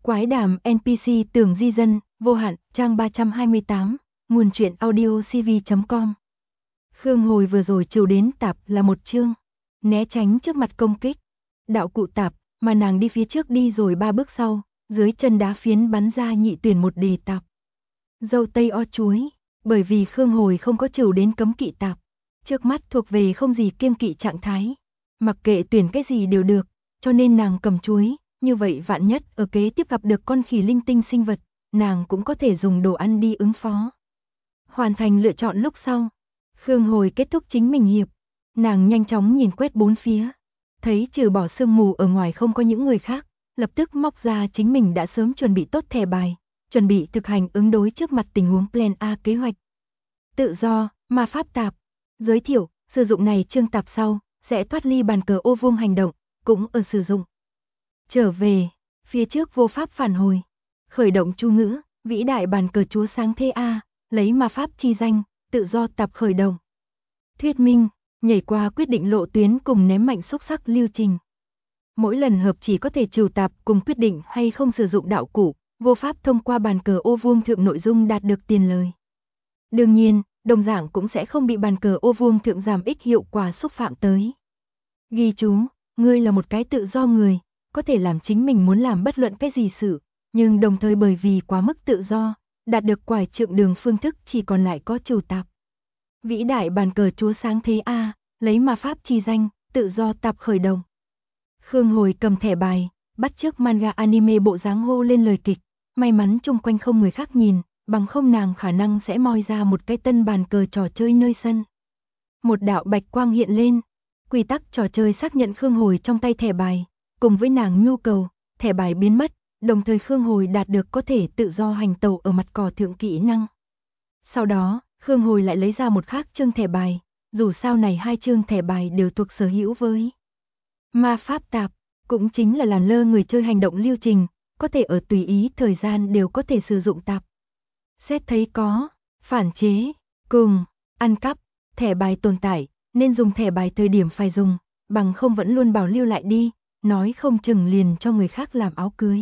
Quái đàm NPC tưởng di dân, vô hạn, trang 328, nguồn truyện audio cv.com. Khương Hồi vừa rồi trừ đến tạp là một chương, né tránh trước mặt công kích. Đạo cụ tạp, mà nàng đi phía trước đi rồi 3 bước sau, dưới chân đá phiến bắn ra nhị tuyển một đề tạp. Dâu tây o chuối, bởi vì Khương Hồi không có trừ đến cấm kỵ tạp, trước mắt thuộc về không gì kiêng kỵ trạng thái. Mặc kệ tuyển cái gì đều được, cho nên nàng cầm chuối. Như vậy vạn nhất ở kế tiếp gặp được con khỉ linh tinh sinh vật, nàng cũng có thể dùng đồ ăn đi ứng phó. Hoàn thành lựa chọn lúc sau, Khương Hồi kết thúc chính mình hiệp, nàng nhanh chóng nhìn quét bốn phía, thấy trừ bỏ sương mù ở ngoài không có những người khác, lập tức móc ra chính mình đã sớm chuẩn bị tốt thẻ bài, chuẩn bị thực hành ứng đối trước mặt tình huống Plan A kế hoạch. Tự do, ma pháp tạp, giới thiệu, sử dụng này chương tạp sau, sẽ thoát ly bàn cờ ô vuông hành động, cũng ở sử dụng. Trở về, phía trước vô pháp phản hồi. Khởi động chu ngữ, vĩ đại bàn cờ chúa sáng thế A, lấy ma pháp chi danh, tự do tạp khởi động. Thuyết minh, nhảy qua quyết định lộ tuyến cùng ném mạnh xúc sắc lưu trình. Mỗi lần hợp chỉ có thể trừ tạp cùng quyết định hay không sử dụng đạo cụ, vô pháp thông qua bàn cờ ô vuông thượng nội dung đạt được tiền lời. Đương nhiên, đồng dạng cũng sẽ không bị bàn cờ ô vuông thượng giảm ích hiệu quả xúc phạm tới. Ghi chú, ngươi là một cái tự do người, có thể làm chính mình muốn làm bất luận cái gì sự, nhưng đồng thời bởi vì quá mức tự do, đạt được quải trượng đường phương thức chỉ còn lại có trừ tạp. Vĩ đại bàn cờ chúa sáng thế A, lấy ma pháp chi danh, tự do tạp khởi động. Khương Hồi cầm thẻ bài, bắt chước manga anime bộ dáng hô lên lời kịch, may mắn chung quanh không người khác nhìn, bằng không nàng khả năng sẽ moi ra một cái tân bàn cờ trò chơi nơi sân. Một đạo bạch quang hiện lên, quy tắc trò chơi xác nhận Khương Hồi trong tay thẻ bài. Cùng với nàng nhu cầu, thẻ bài biến mất, đồng thời Khương Hồi đạt được có thể tự do hành tẩu ở mặt cỏ thượng kỹ năng. Sau đó, Khương Hồi lại lấy ra một khác chương thẻ bài, dù sao này hai chương thẻ bài đều thuộc sở hữu với ma pháp tạp, cũng chính là làm lơ người chơi hành động lưu trình, có thể ở tùy ý thời gian đều có thể sử dụng tạp. Xét thấy có, phản chế, cùng, ăn cắp, thẻ bài tồn tại, nên dùng thẻ bài thời điểm phải dùng, bằng không vẫn luôn bảo lưu lại đi. Nói không chừng liền cho người khác làm áo cưới.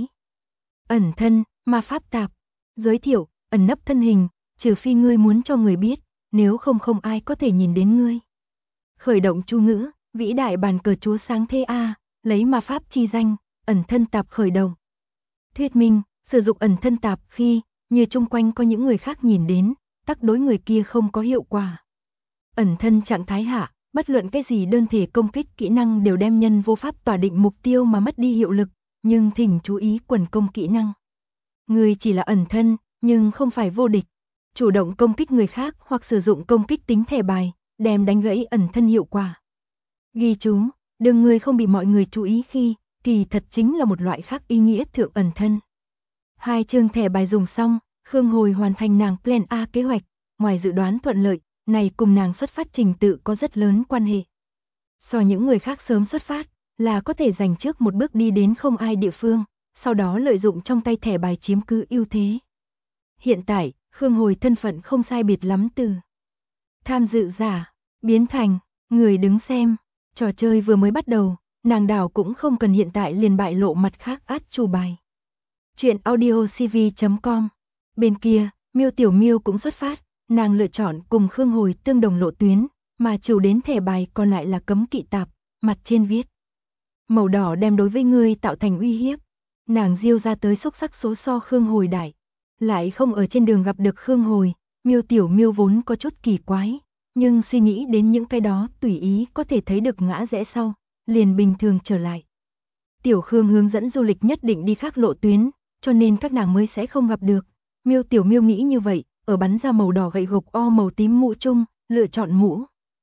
Ẩn thân, ma pháp tạp, giới thiệu, ẩn nấp thân hình, trừ phi ngươi muốn cho người biết, nếu không không ai có thể nhìn đến ngươi. Khởi động chu ngữ, vĩ đại bàn cờ chúa sáng thế A, lấy ma pháp chi danh, ẩn thân tạp khởi động. Thuyết minh, sử dụng ẩn thân tạp khi, như chung quanh có những người khác nhìn đến, tác đối người kia không có hiệu quả. Ẩn thân trạng thái hạ. Bất luận cái gì đơn thể công kích kỹ năng đều đem nhân vô pháp tỏa định mục tiêu mà mất đi hiệu lực, nhưng thỉnh chú ý quần công kỹ năng. Người chỉ là ẩn thân, nhưng không phải vô địch. Chủ động công kích người khác hoặc sử dụng công kích tính thẻ bài, đem đánh gãy ẩn thân hiệu quả. Ghi chú, đừng người không bị mọi người chú ý khi, kỳ thật chính là một loại khác ý nghĩa thượng ẩn thân. Hai chương thẻ bài dùng xong, Khương Hồi hoàn thành nàng Plan A kế hoạch, ngoài dự đoán thuận lợi. Này cùng nàng xuất phát trình tự có rất lớn quan hệ. So những người khác sớm xuất phát, là có thể giành trước một bước đi đến không ai địa phương, sau đó lợi dụng trong tay thẻ bài chiếm cứ ưu thế. Hiện tại, Khương Hồi thân phận không sai biệt lắm từ tham dự giả, biến thành người đứng xem. Trò chơi vừa mới bắt đầu, nàng đảo cũng không cần hiện tại liền bại lộ mặt khác át chủ bài. Chuyện audio cv.com. Bên kia, Miêu Tiểu Miêu cũng xuất phát. Nàng lựa chọn cùng Khương Hồi tương đồng lộ tuyến, mà trừ đến thẻ bài còn lại là cấm kỵ tạp, mặt trên viết. Màu đỏ đem đối với ngươi tạo thành uy hiếp. Nàng diêu ra tới xúc sắc số so Khương Hồi đại. Lại không ở trên đường gặp được Khương Hồi, Miêu Tiểu Miêu vốn có chút kỳ quái, nhưng suy nghĩ đến những cái đó tùy ý có thể thấy được ngã rẽ sau, liền bình thường trở lại. Tiểu Khương hướng dẫn du lịch nhất định đi khác lộ tuyến, cho nên các nàng mới sẽ không gặp được. Miêu Tiểu Miêu nghĩ như vậy. Ở bắn ra màu đỏ gậy gộc o màu tím mũ chung, lựa chọn mũ.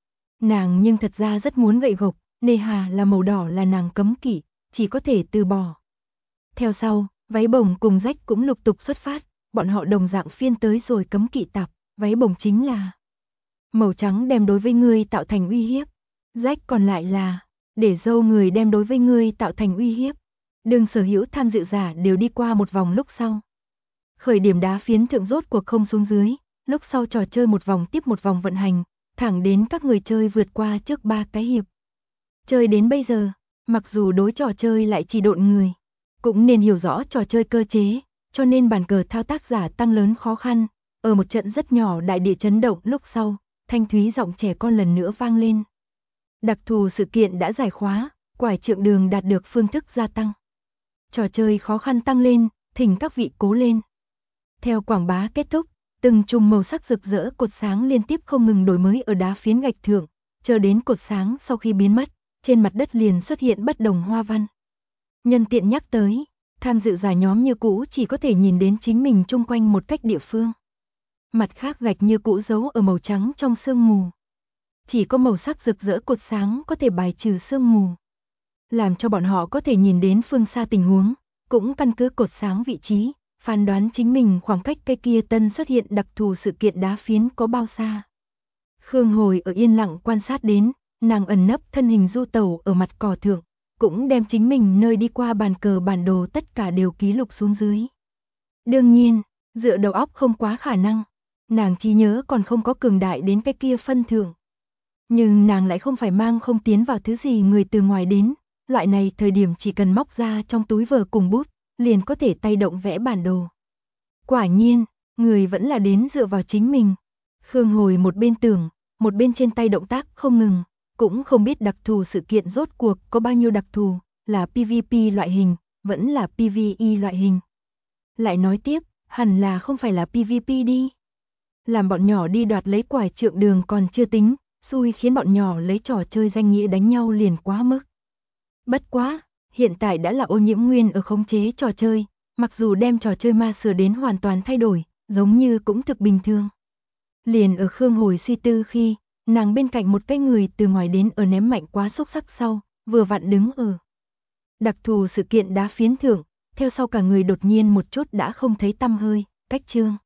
Nàng nhưng thật ra rất muốn gậy gộc, nề hà là màu đỏ là nàng cấm kỵ, chỉ có thể từ bỏ. Theo sau, váy bồng cùng rách cũng lục tục xuất phát, bọn họ đồng dạng phiên tới rồi cấm kỵ tạp, váy bồng chính là màu trắng đem đối với ngươi tạo thành uy hiếp, rách còn lại là để dâu người đem đối với ngươi tạo thành uy hiếp. Đường sở hữu tham dự giả đều đi qua một vòng lúc sau. Khởi điểm đá phiến thượng rốt cuộc không xuống dưới, lúc sau trò chơi một vòng tiếp một vòng vận hành, thẳng đến các người chơi vượt qua trước 3 cái hiệp. Chơi đến bây giờ, mặc dù đối trò chơi lại chỉ độn người, cũng nên hiểu rõ trò chơi cơ chế, cho nên bàn cờ thao tác giả tăng lớn khó khăn. Ở một trận rất nhỏ đại địa chấn động lúc sau, thanh thúy giọng trẻ con lần nữa vang lên. Đặc thù sự kiện đã giải khóa, quải trượng đường đạt được phương thức gia tăng. Trò chơi khó khăn tăng lên, thỉnh các vị cố lên. Theo quảng bá kết thúc, từng chùm màu sắc rực rỡ cột sáng liên tiếp không ngừng đổi mới ở đá phiến gạch thượng, chờ đến cột sáng sau khi biến mất, trên mặt đất liền xuất hiện bất đồng hoa văn. Nhân tiện nhắc tới, tham dự giả nhóm như cũ chỉ có thể nhìn đến chính mình chung quanh một cách địa phương. Mặt khác gạch như cũ giấu ở màu trắng trong sương mù. Chỉ có màu sắc rực rỡ cột sáng có thể bài trừ sương mù, làm cho bọn họ có thể nhìn đến phương xa tình huống, cũng căn cứ cột sáng vị trí, phán đoán chính mình khoảng cách cây kia tân xuất hiện đặc thù sự kiện đá phiến có bao xa. Khương Hồi ở yên lặng quan sát đến, nàng ẩn nấp thân hình du tẩu ở mặt cỏ thượng, cũng đem chính mình nơi đi qua bàn cờ bản đồ tất cả đều ký lục xuống dưới. Đương nhiên, dựa đầu óc không quá khả năng, nàng trí nhớ còn không có cường đại đến cái kia phân thượng. Nhưng nàng lại không phải mang không tiến vào thứ gì người từ ngoài đến, loại này thời điểm chỉ cần móc ra trong túi vở cùng bút, liền có thể tay động vẽ bản đồ. Quả nhiên, người vẫn là đến dựa vào chính mình. Khương Hồi một bên tưởng, một bên trên tay động tác không ngừng, cũng không biết đặc thù sự kiện rốt cuộc có bao nhiêu đặc thù, là PVP loại hình, vẫn là PVE loại hình. Lại nói tiếp, hẳn là không phải là PVP đi. Làm bọn nhỏ đi đoạt lấy quải trượng đường còn chưa tính, xui khiến bọn nhỏ lấy trò chơi danh nghĩa đánh nhau liền quá mức. Bất quá, hiện tại đã là Ô Nhiễm Nguyên ở khống chế trò chơi, mặc dù đem trò chơi ma sửa đến hoàn toàn thay đổi, giống như cũng thực bình thường. Liền ở Khương Hồi suy tư khi, nàng bên cạnh một cái người từ ngoài đến ở ném mạnh quá xúc sắc sau, vừa vặn đứng ở đặc thù sự kiện đá phiến thượng, theo sau cả người đột nhiên một chút đã không thấy tăm hơi, cách chương.